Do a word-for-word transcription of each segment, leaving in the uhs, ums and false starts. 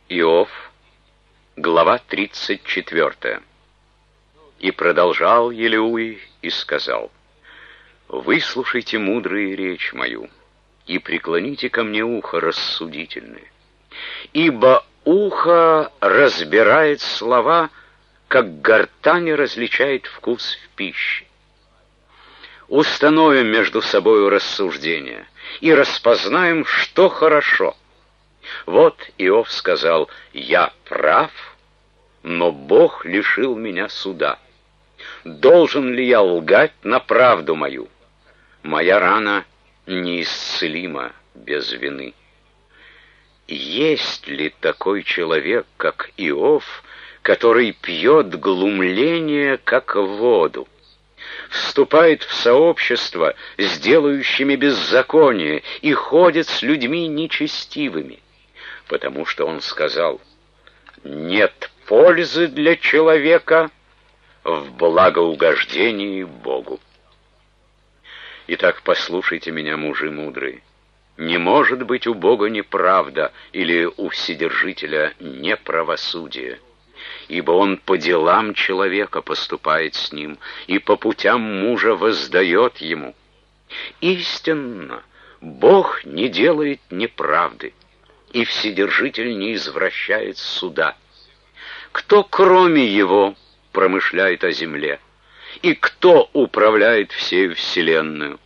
Иов, глава тридцать четвёртая. «И продолжал Елеуй и сказал: выслушайте, мудрые, речь мою, и преклоните ко мне ухо рассудительное. Ибо ухо разбирает слова, как гортань различает вкус в пище. Установим между собою рассуждения и распознаем, что хорошо. Вот Иов сказал: я прав, но Бог лишил меня суда. Должен ли я лгать на правду мою? Моя рана неисцелима без вины. Есть ли такой человек, как Иов, который пьет глумление, как воду, вступает в сообщество с делающими беззаконие и ходит с людьми нечестивыми? Потому что он сказал: нет пользы для человека в благоугождении Богу. Итак, послушайте меня, мужи мудрые. Не может быть у Бога неправда или у Вседержителя неправосудие, ибо Он по делам человека поступает с ним, и по путям мужа воздает ему. Истинно, Бог не делает неправды, и Вседержитель не извращает суда. Кто, кроме Его, промышляет о земле, и кто управляет всею вселенную?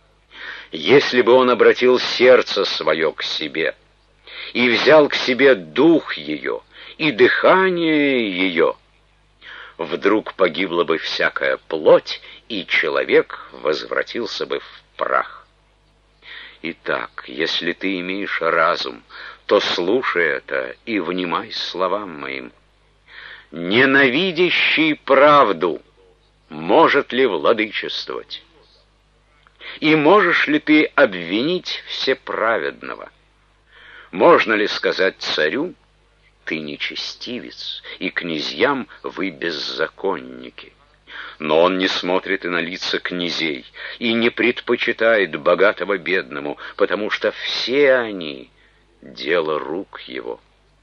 Если бы Он обратил сердце свое к себе и взял к себе дух ее и дыхание ее, вдруг погибла бы всякая плоть, и человек возвратился бы в прах. Итак, если ты имеешь разум, то слушай это и внимай словам моим. Ненавидящий правду может ли владычествовать? И можешь ли ты обвинить всеправедного? Можно ли сказать царю: ты нечестивец, и князьям: вы беззаконники? Но он не смотрит и на лица князей, и не предпочитает богатого бедному, потому что все они — дело рук его.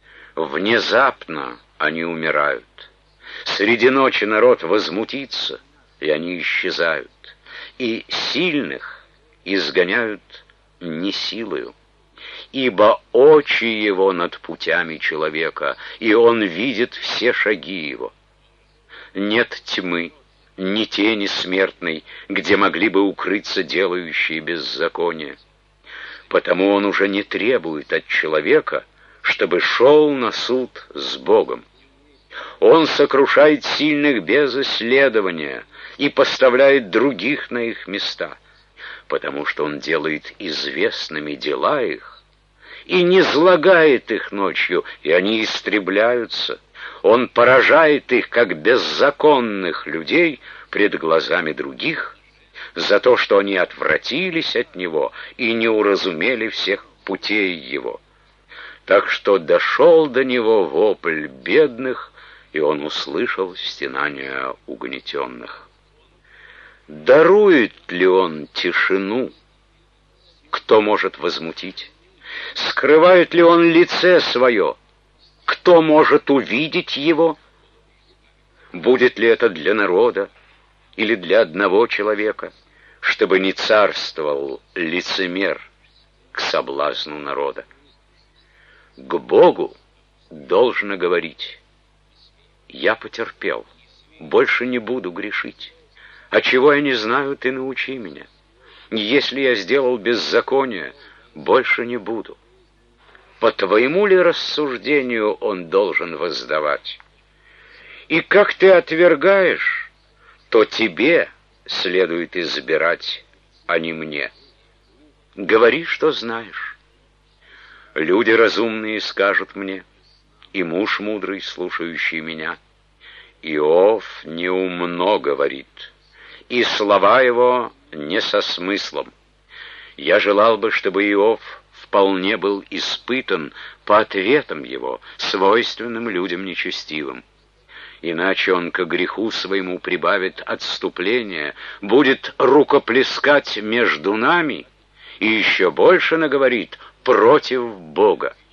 Внезапно они умирают. Среди ночи народ возмутится, и они исчезают. И сильных изгоняют не силою. Ибо очи его над путями человека, и он видит все шаги его. Нет тьмы, ни тени смертной, где могли бы укрыться делающие беззаконие. Потому он уже не требует от человека, чтобы шел на суд с Богом. Он сокрушает сильных без исследования и поставляет других на их места, потому что он делает известными дела их и не злагает их ночью, и они истребляются. Он поражает их, как беззаконных людей, пред глазами других, за то, что они отвратились от него и не уразумели всех путей его. Так что дошел до него вопль бедных, и он услышал стенания угнетенных. Дарует ли он тишину? Кто может возмутить? Скрывает ли он лице свое? Кто может увидеть его? Будет ли это для народа или для одного человека, чтобы не царствовал лицемер к соблазну народа? К Богу должно говорить: я потерпел, больше не буду грешить. А чего я не знаю, ты научи меня. Если я сделал беззаконие, больше не буду. По твоему ли рассуждению он должен воздавать? И как ты отвергаешь, то тебе следует избирать, а не мне. Говори, что знаешь. Люди разумные скажут мне, и муж мудрый, слушающий меня: Иов неумно говорит, и слова его не со смыслом. Я желал бы, чтобы Иов вполне был испытан по ответам его, свойственным людям нечестивым. Иначе он к греху своему прибавит отступление, будет рукоплескать между нами и еще больше наговорит против Бога.